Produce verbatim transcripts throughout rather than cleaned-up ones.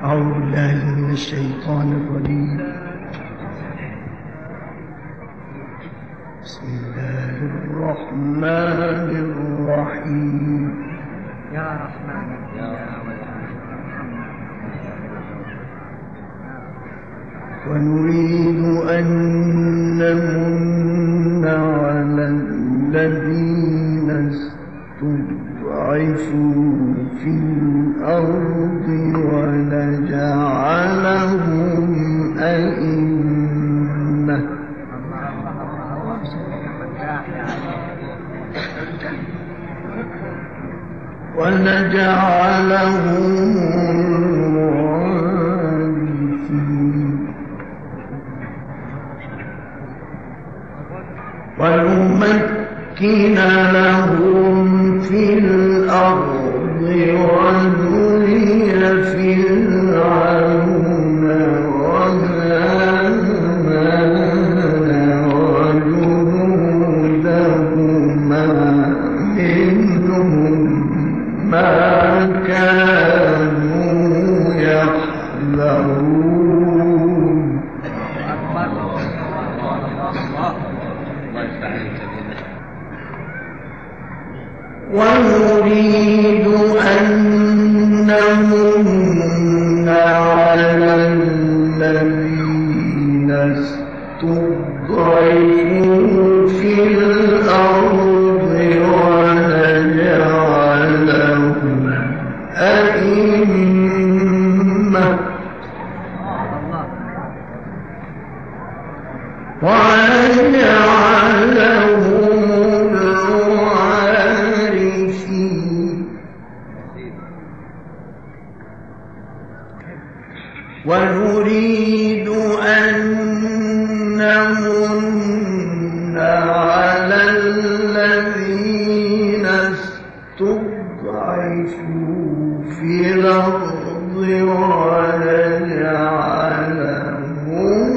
أعوذ بالله من الشيطان الرجيم. بسم الله الرحمن الرحيم. يا رحمن ونريد أن نمن على الذين استضعفوا في الأرض ونجعلهم أئمة ونجعلهم الوارثين ونمكن لهم في الأرض ونري فرعون وهامان وجنودهما منهم ما كانوا يحذرون. ونريد أن نمن على الذين استضعفوا في الأرض ونجعلهم أئمة ونجعلهم ونريد أن نمن على الذين استضعفوا في الأرض ونجعلهم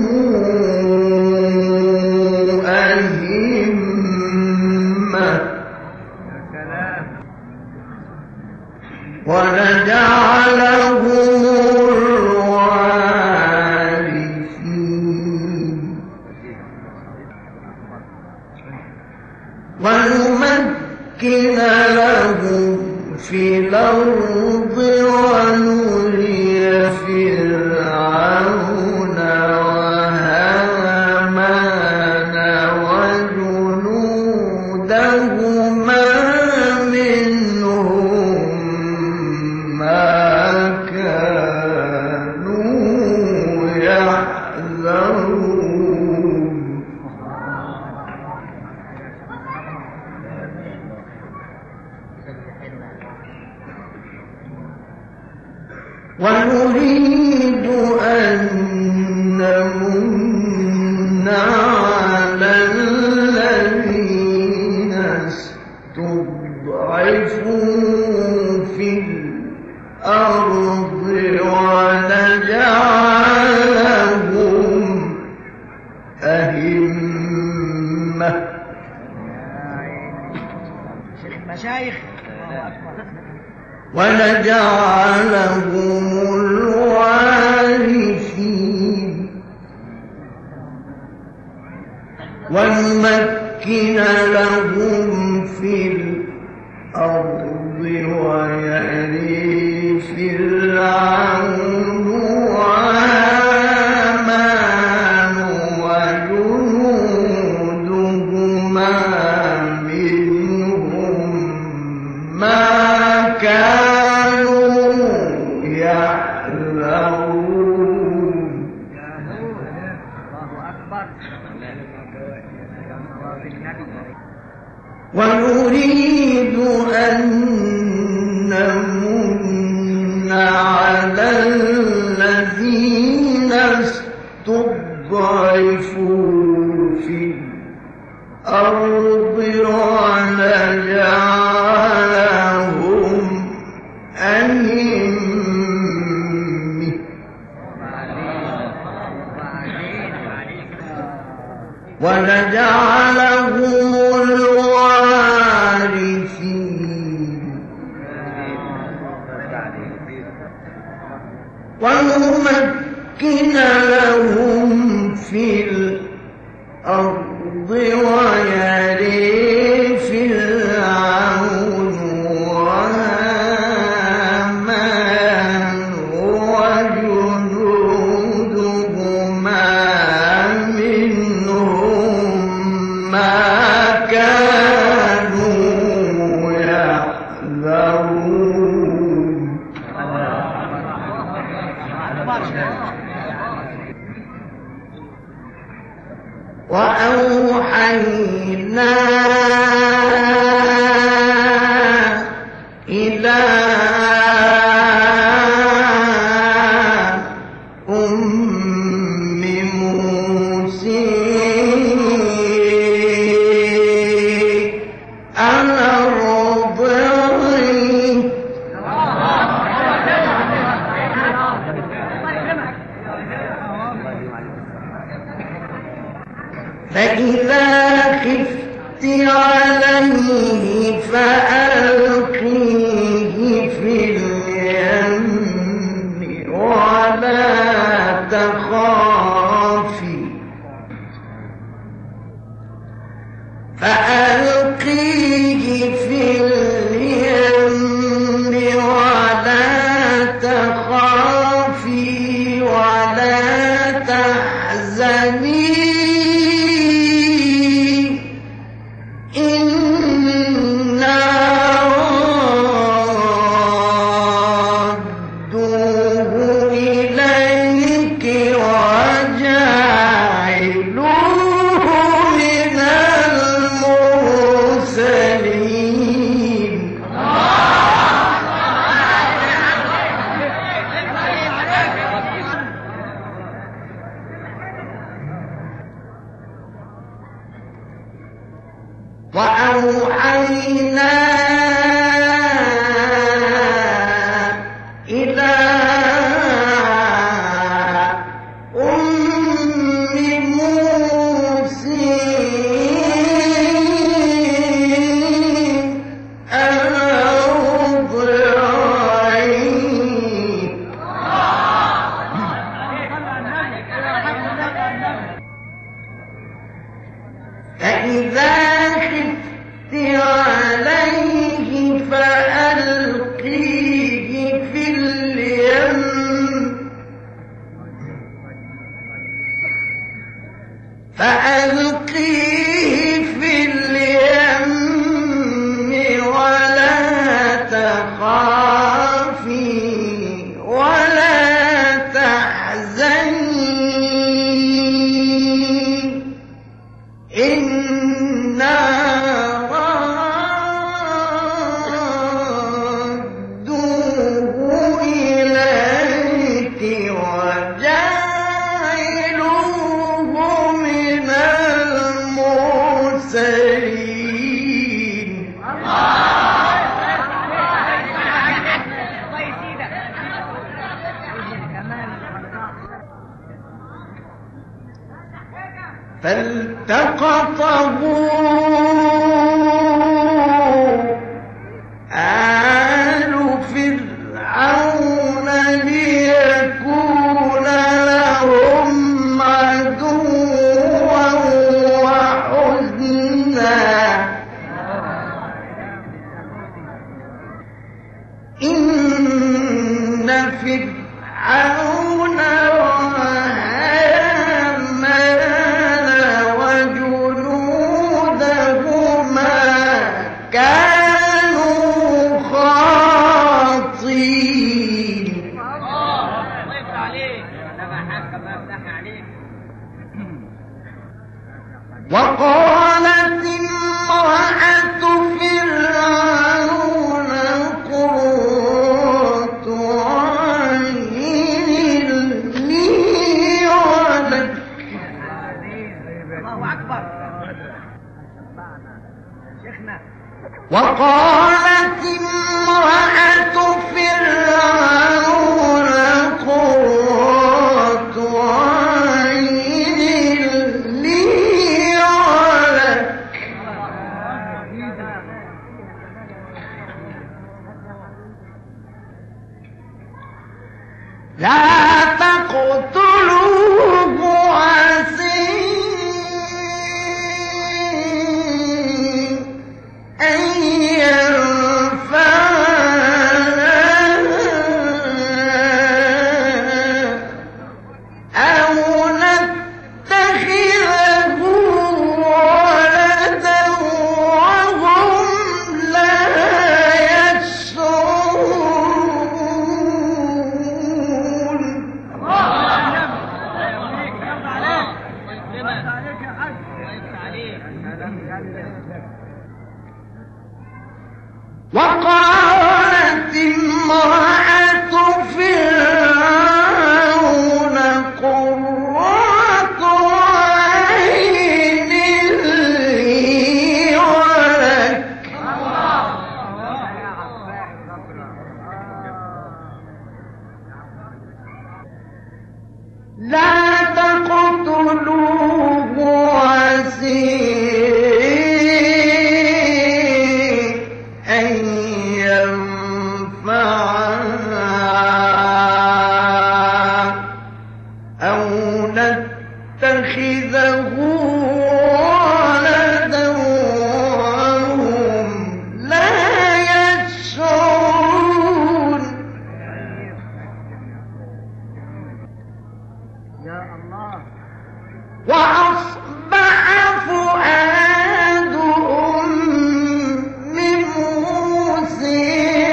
أئمة ونجعلهم ونمكن لهم في الأرض ونري فرعون وهامان وجنودهما منهم ما كانوا يحذرون. ونريد أن نمن على الذين استضعفوا في الأرض ونجعلهم أئمة مشايخ ونجعلهم الوارثين ونمكن لهم في الأرض ويري فرعون وهامان وجنودهما منهم ما كانوا يحذرون. ونريد أن نمن على الذين استضعفوا في الأرض ونجعلهم أئمة ونجعلهم الوارثين ونمكن لهم في الأرض ويري فرعون وهامان وجنودهما منهم ما كانوا يحذرون. وأوحينا إلى أم موسى أن أرضعيه فإذا خفت عليه فألقيه في اليم ولا تخافي فألقيه في اليم ولا تخافي ولا تحزني وأوحينا إلى أم موسى أن أرضعيه فإذا عليه فألقيه في اليم فألقيه في اليم ولا تخافي ولا تحزني إنا فالتقطه آل فرعون ليكون لهم عدوا وحزنا إن فرعون كانوا خاطئين. وقالت امرأة فرعون قرة عين لي ولك. الله أكبر. وقالت امرأة فرعون قرة عين لي ولك. لا تقتلوه عسى أن ينفعنا أو نتخذه ولدا وهم لا يشعرون. وقالت امرأة فرعون قرة عين لي ولك لا تقتلوه عسى أن ينفعنا أو نتخذه ولدا وهم لا يشعرون. يا الله. وأصبح فؤاد أم موسى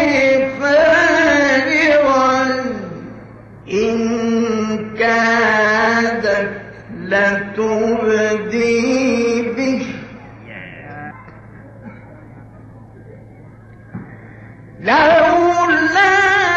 فارغا إن كادت لتبدي به لولا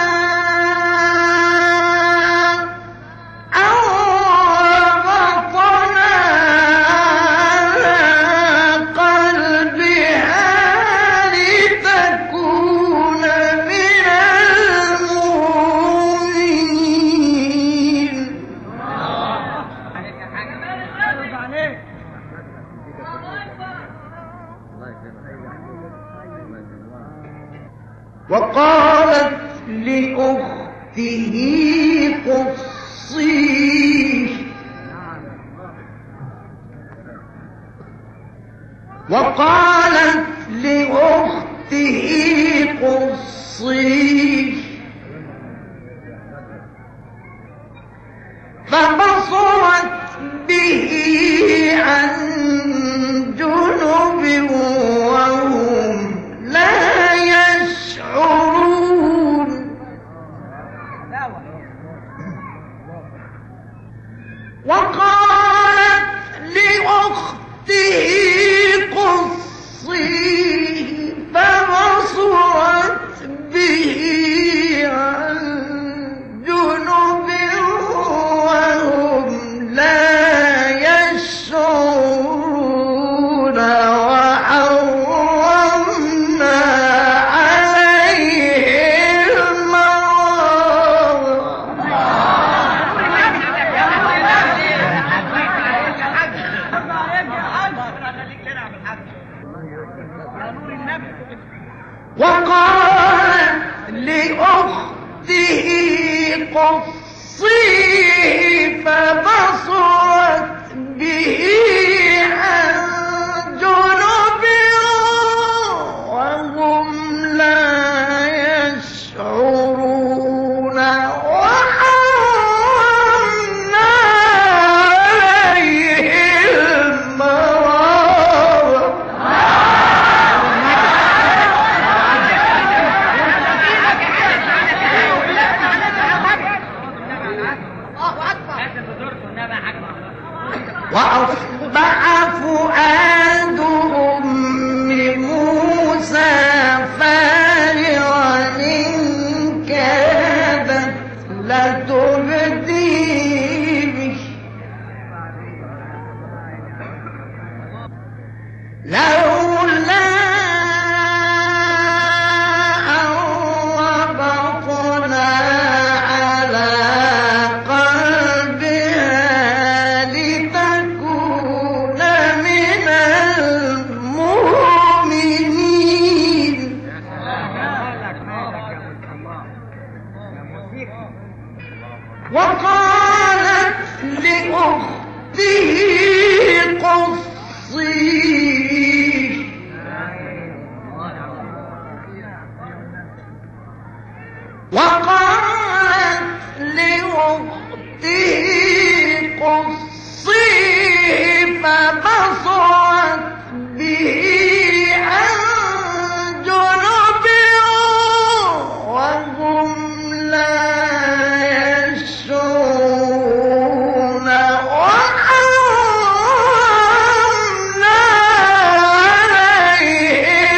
وقالت لأخته قصيه وقالت لأخته قصيه فبصرت به عن جنب وهم لا يشعرون. وقالت لأخته قصيه فبصرت به عن جنب وهم لا يشعرون. وحرمنا عليه وقالت لأخته قصيه فبصرت به عن جنب وهم لا يشعرون. وحرمنا عليه المراضع وأصبح فؤاد أم موسى فارغا إن كادت لتبدي به لولا أن ربطنا على قلبها لتكون من المؤمنين. وقالت لأخته قصيه وقالت لأخته قصيه فبصرت به عن جنب وهم لا يشعرون وحرمنا عليه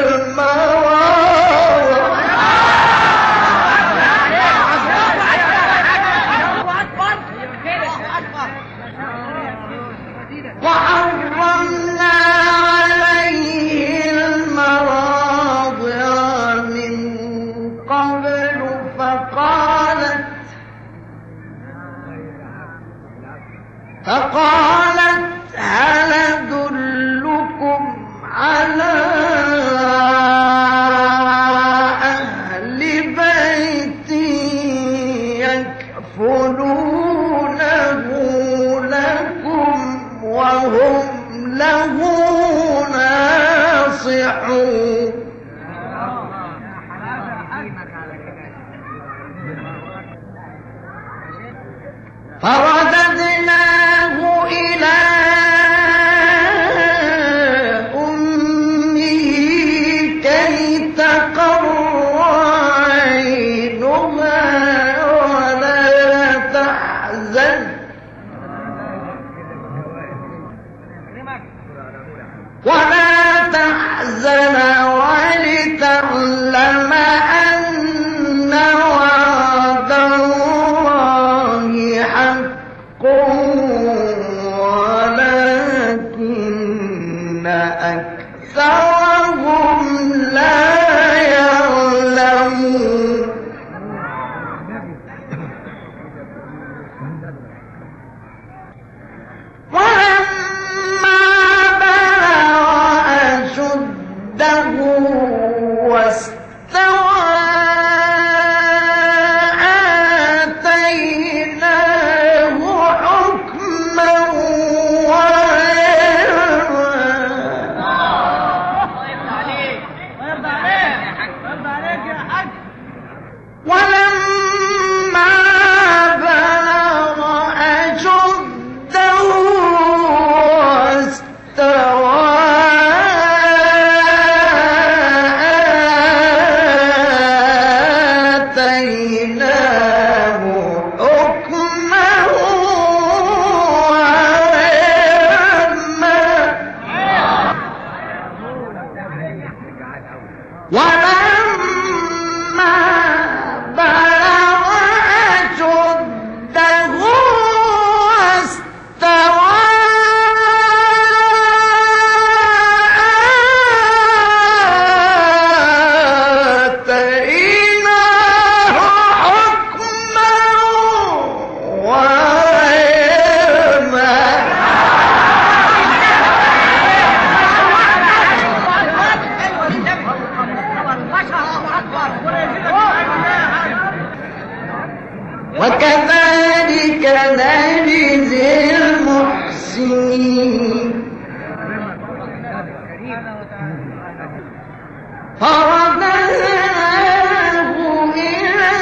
المراضع وحرمنا عليه المراضع من قبل فقالت فقالت هل أدلكم على أهل بيت يكفلونه لكم وهم له ناصحون فرددناه إلى أمه كي تقر عينها ولا تحزن ولا تحزن ولتعلم أن وعد الله حق ولكن أكثرهم لا يعلمون ولما بلغ أشده واستوى آتيناه حكما وعلما ولما بلغ أشده واستوى آتيناه حكما وعلما ولما بلغ أشده واستوى آتيناه حكما وعلما وكذلك نجزي المحسنين فرددناه إلى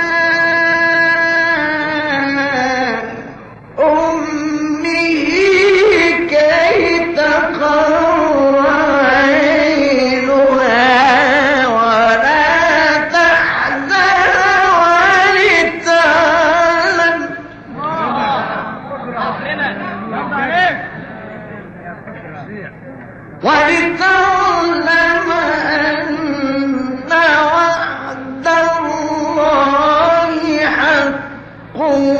أمه كي تقر عينها ولا تحزن ولتعلم ولتعلم أن وعد الله حق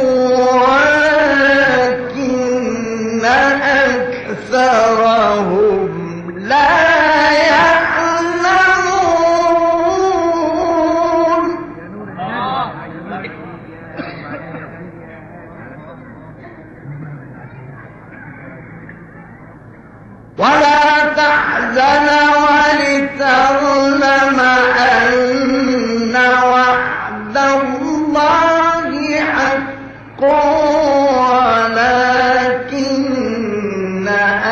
ولكن أكثرهم لا يعلمون ولا تحزن ولتعلم أن وعد الله حق ولكن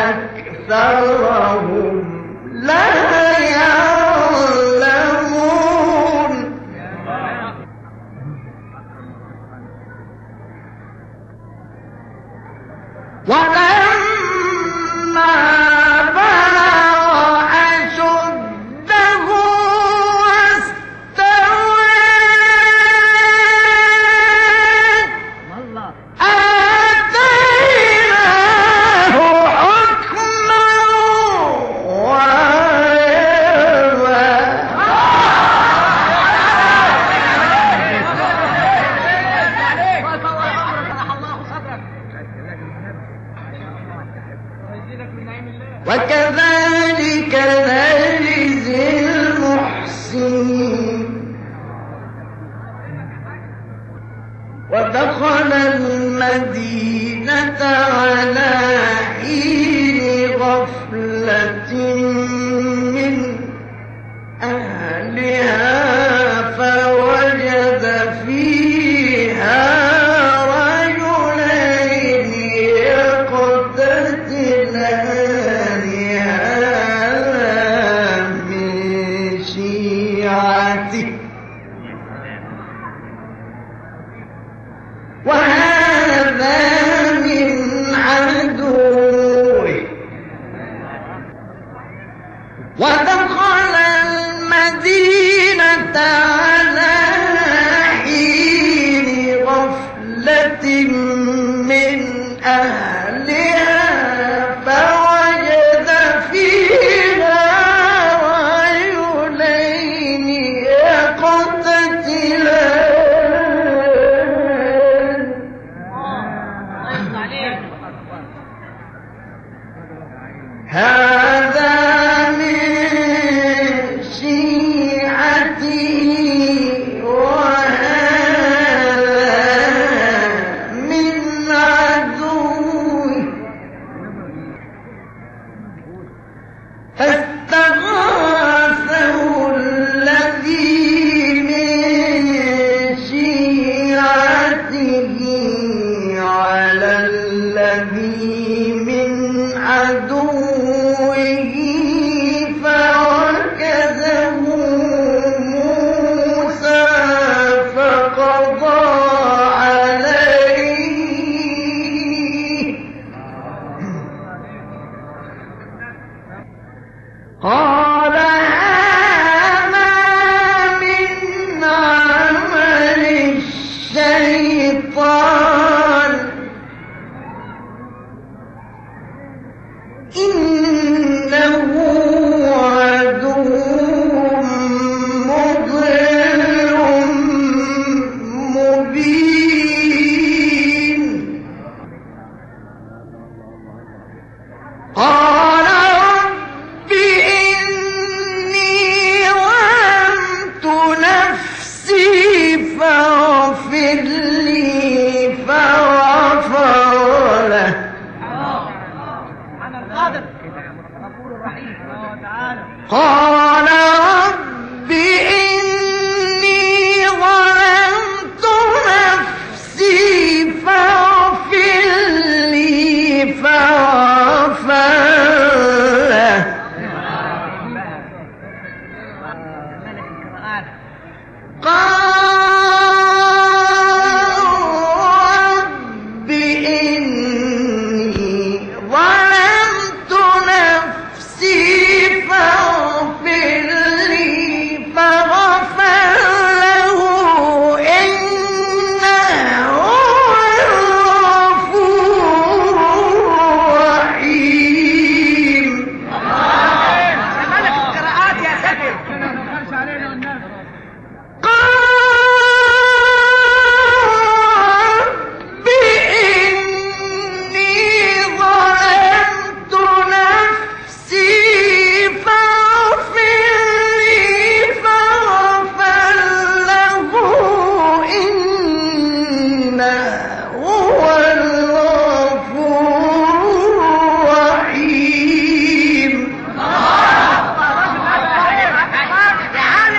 أكثرهم لا يعلمون. ولما بلغ أشده واستوى آتيناه حكما وكذلك نجزي المحسنين. ودخل المدينة على حين غفلة من أهلها فوجد فيها رجلين يقتتلان من شيعته وهذا من عدوه. ودخل المدينة على حين غفلة من أهلها فوجد فيها رجلين يقتتلان هذا من شيعته وهذا من عدوه فاستغاثه الذي من شيعته على الذي من عدوه فوكزه موسى فقضى عليه قال هذا من عمل الشيطان إنه عدو مضل مبين. قال رب إني ظلمت نفسي فاغفر لي فغفر له قال رب إني ظلمت نفسي فاغفر لي فغفر له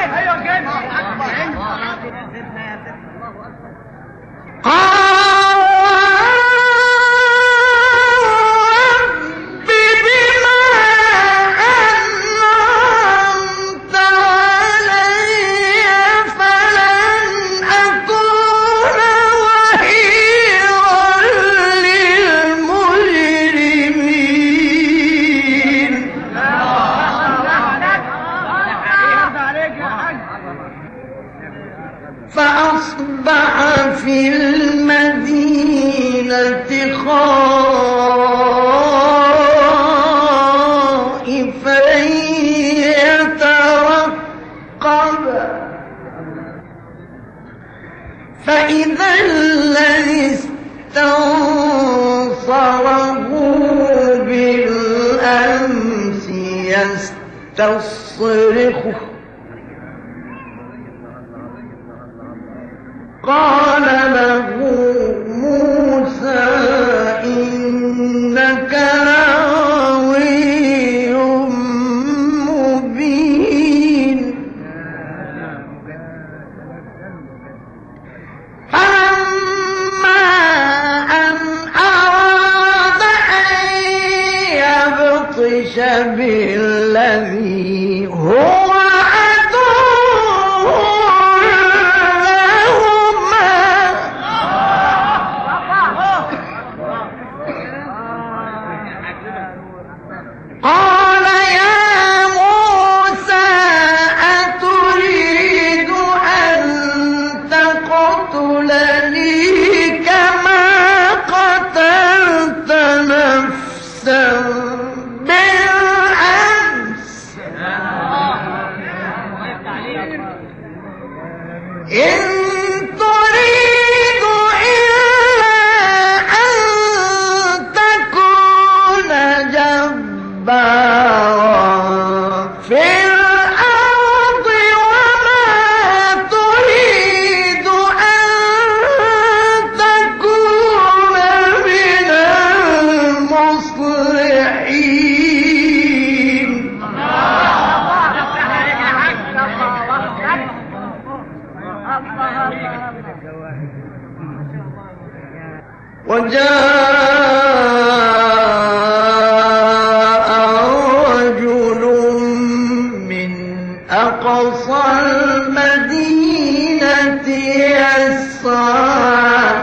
قال خائفا يترقب فإذا الذي استنصره بالأمس يستصرخه قال له موسى إنك لغوي مبين فلما أن أراد أن يبطش بالذي هو قال يا موسى أتريد أن تقتلني كما قتلت نفسا بالأمس إن تريد إلا أن تكون جبارا في الأرض وما تريد أن تكون من المصلحين وجاء رجل من أقصى المدينة يسعى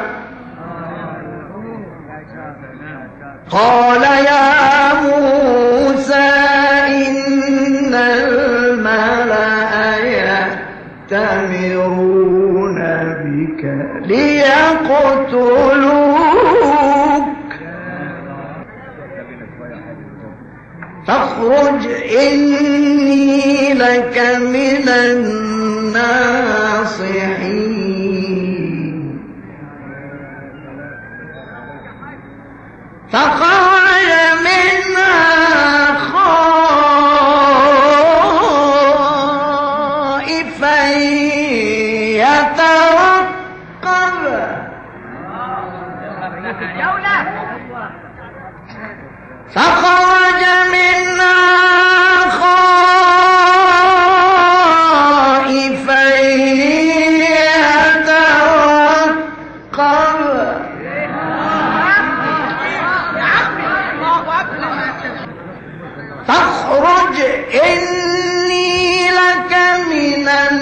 قال يا موسى إن الملأ يأتمرون بك ليقتلوك فاخرج إني لك من الناصحين فخرج منها خائفا يترقب فخرج منها خائفا يترقب فاخرج إني لك من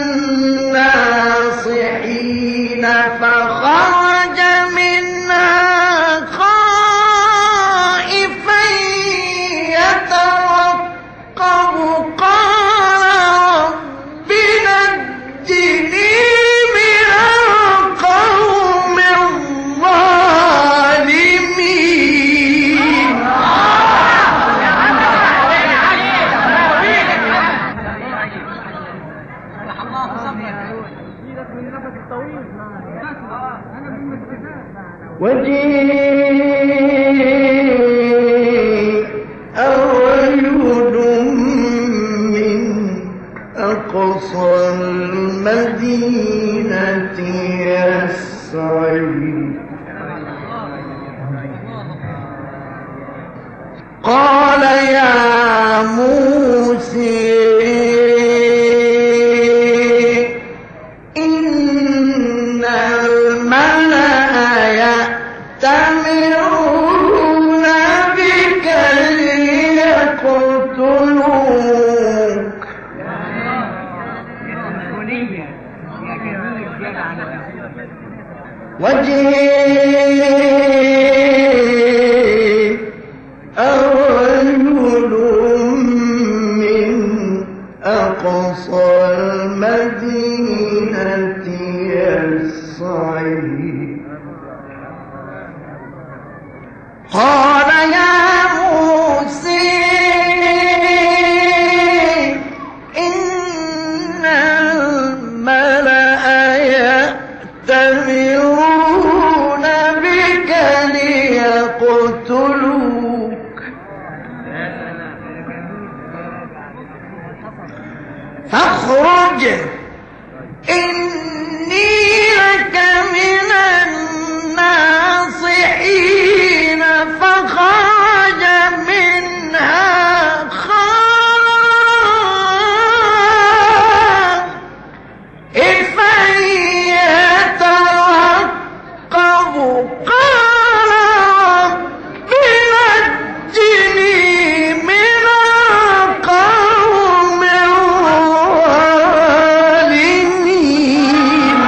الناصحين فخرج منها خائفا يترقب قال رب نجني من القوم الظالمين وجيء رجل من أقصى المدينة يسعى قال يا موسى إن الملأ يأتمرون بك ليقتلوك وجيء رجل من أقصى المدينة يسعى قال يا موسى إن الملأ يأتمرون بك ليقتلوك فاخرج إني لك من الناصحين فخرج منها خائفا يترقب قال رب نجني من القوم الظالمين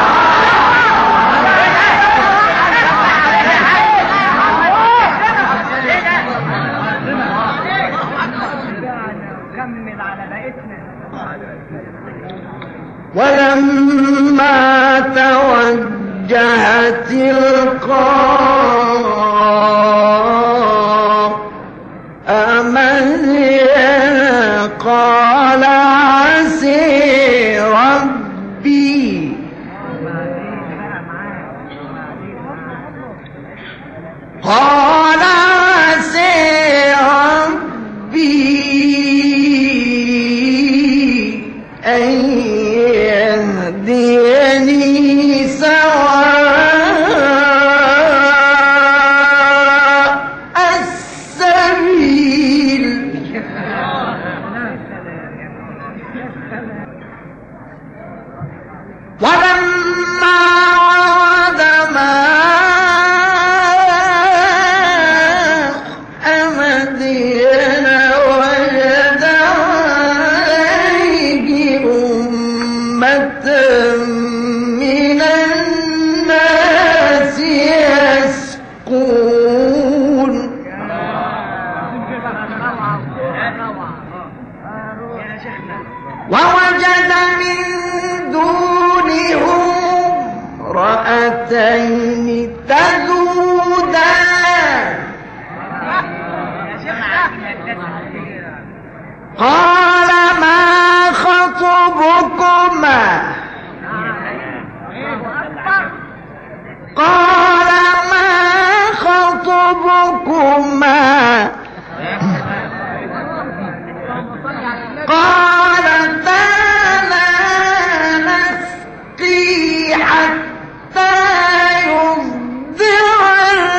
كمل على بقيتنا. ولما توجه تلقاء مدين قال عسى ربي قال عسى ربي أن يهديني سواء السبيل ولما ورد ماء مدين وجد عليه أمة من الناس يسقون ووجد من دونهم امرأتين تذودان قال ما خطبكما قال ما خطبكما قالتا لا نسقي حتى يصدر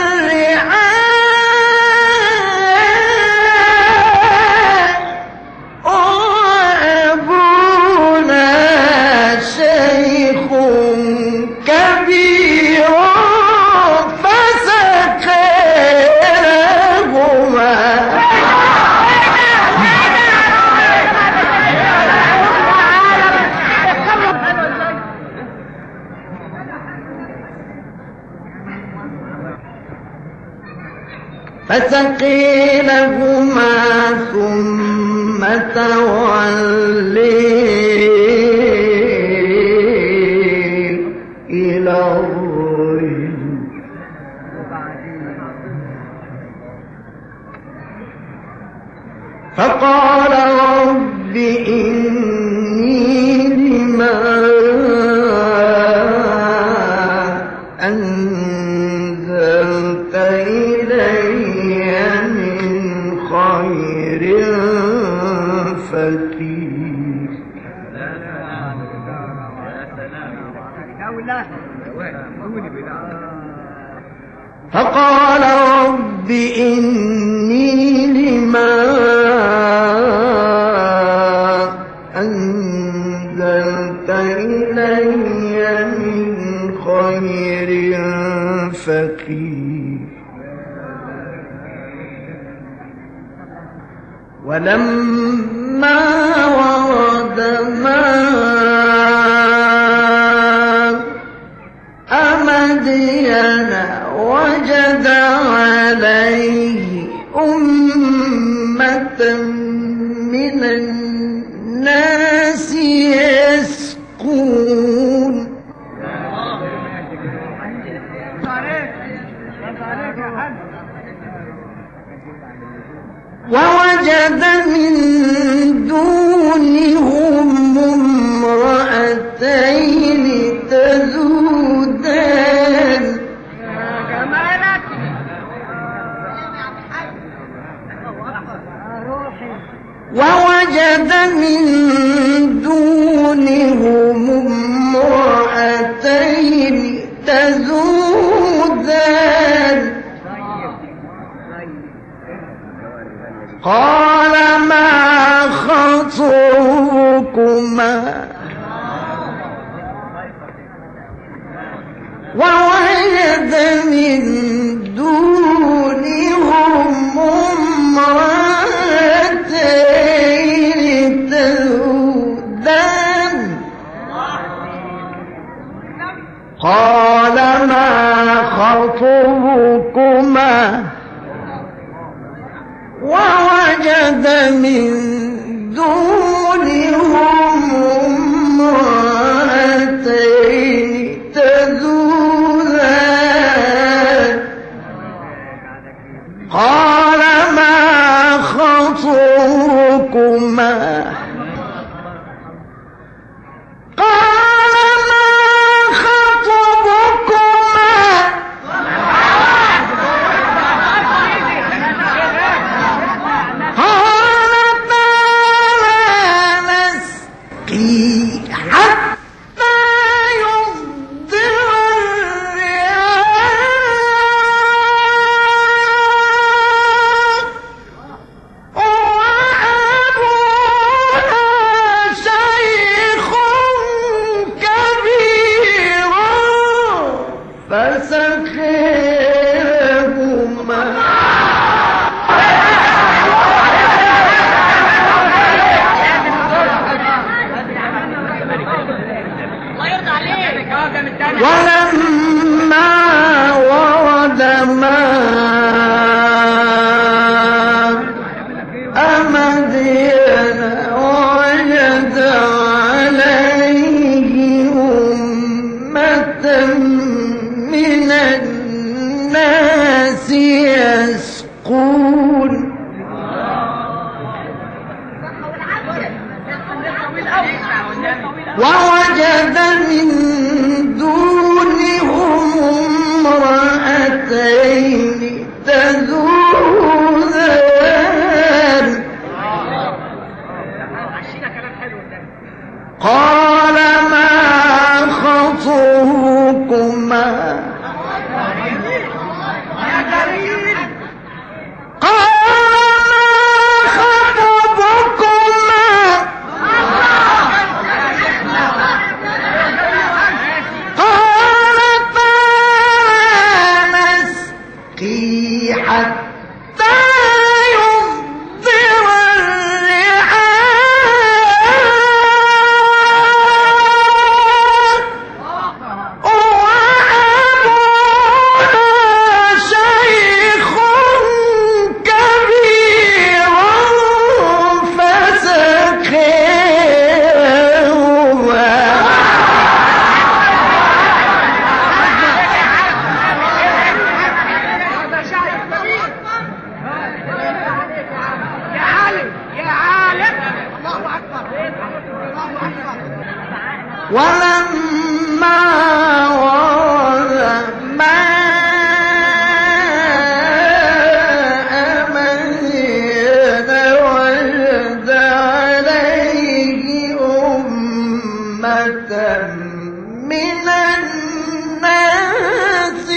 الرعاء وأبونا شيخ كبير فسقي لهما فسقي لهما ثم تولي إلى الظل فقال رب إني لما أنزلت إلي من خير فقير فقال رب إني لما أنزلت إلي من خير فقير ولما ورد ماء مدين وجد عليه أمة من الناس يسقون ووجد من دونهم امرأتين تذودان ووجد من دونهم امرأتين تذودان قال ما خطبكما ووجد من دونهم امرأتين تذودان قال ما خطبكما ووجد من دونهم امرأتين تذودان قال ما خطبكما قال ما خطبكما قالتا لا نسقي حتى يصدر الرعاء وأبونا شيخ كبير فسقيهما ولما ورد ماء مدين وجد عليه أمة من الناس يسقون ووجد من دونهم امرأتين تذودان قال ما خطبكما ولما ورد ماء مدين وجد عليه أمة من الناس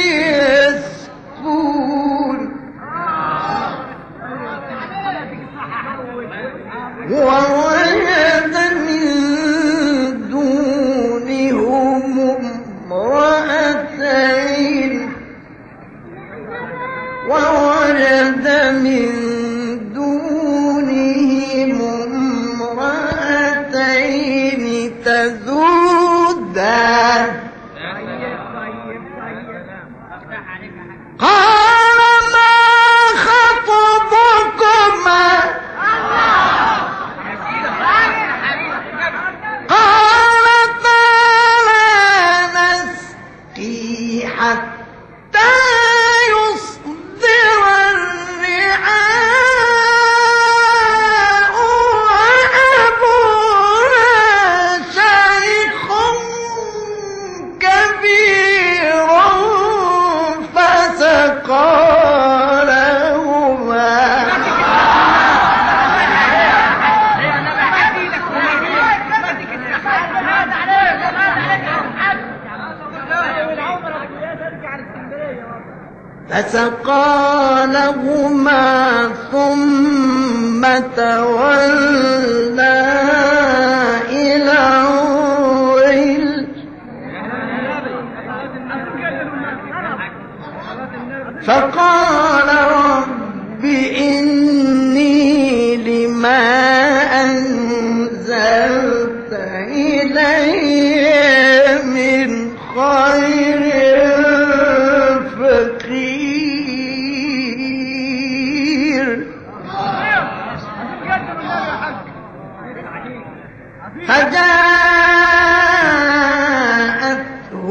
يسقون ووجد من دونهم امرأتين ووجد من دونهم امرأتين تذودان قال ما خطبكما قالتا لا نسقي حتى يصدر الرعاء فسقى لهما ثم تولى إلى الظل فقال رب إني لما أنزلت إلي من خير فقير فجاءته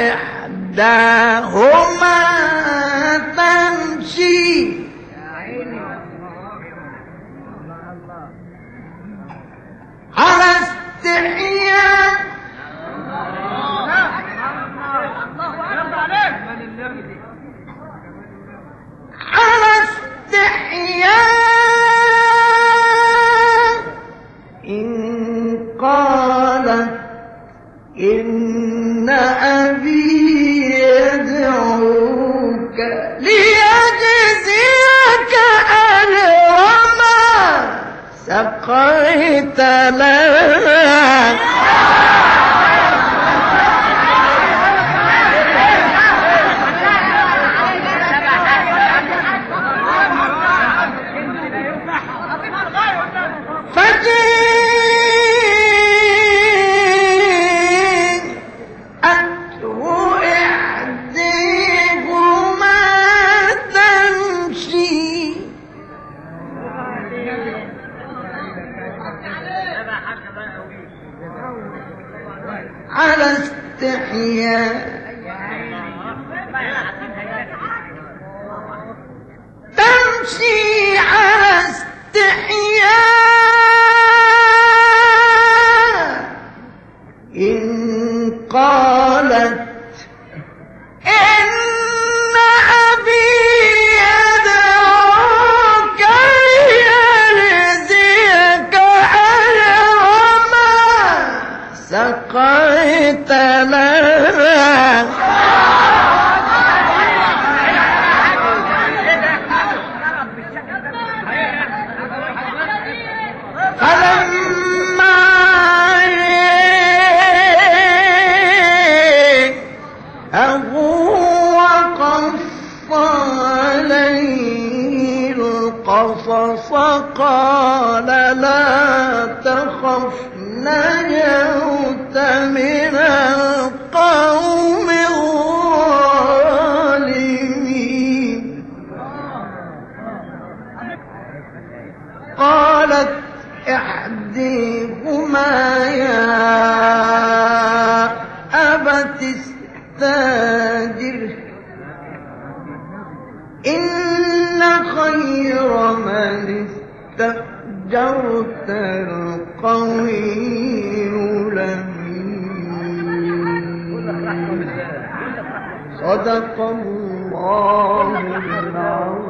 إحداهما تمشي على استحياء على استحياء إن قالت إن أبي يدعوك ليجزيك أجر ما سقيت له على استحياء تمشي على استحياء إن قالت إن أبي يدعوك ليجزيك أجر ما سقيت له فلما وقص عليه القصص قال لا تخف نجوت من القوم الظالمين قالت إحداهما يا أبت استأجره إن خير من استأجرت القوي الأمين صدق الله العظيم.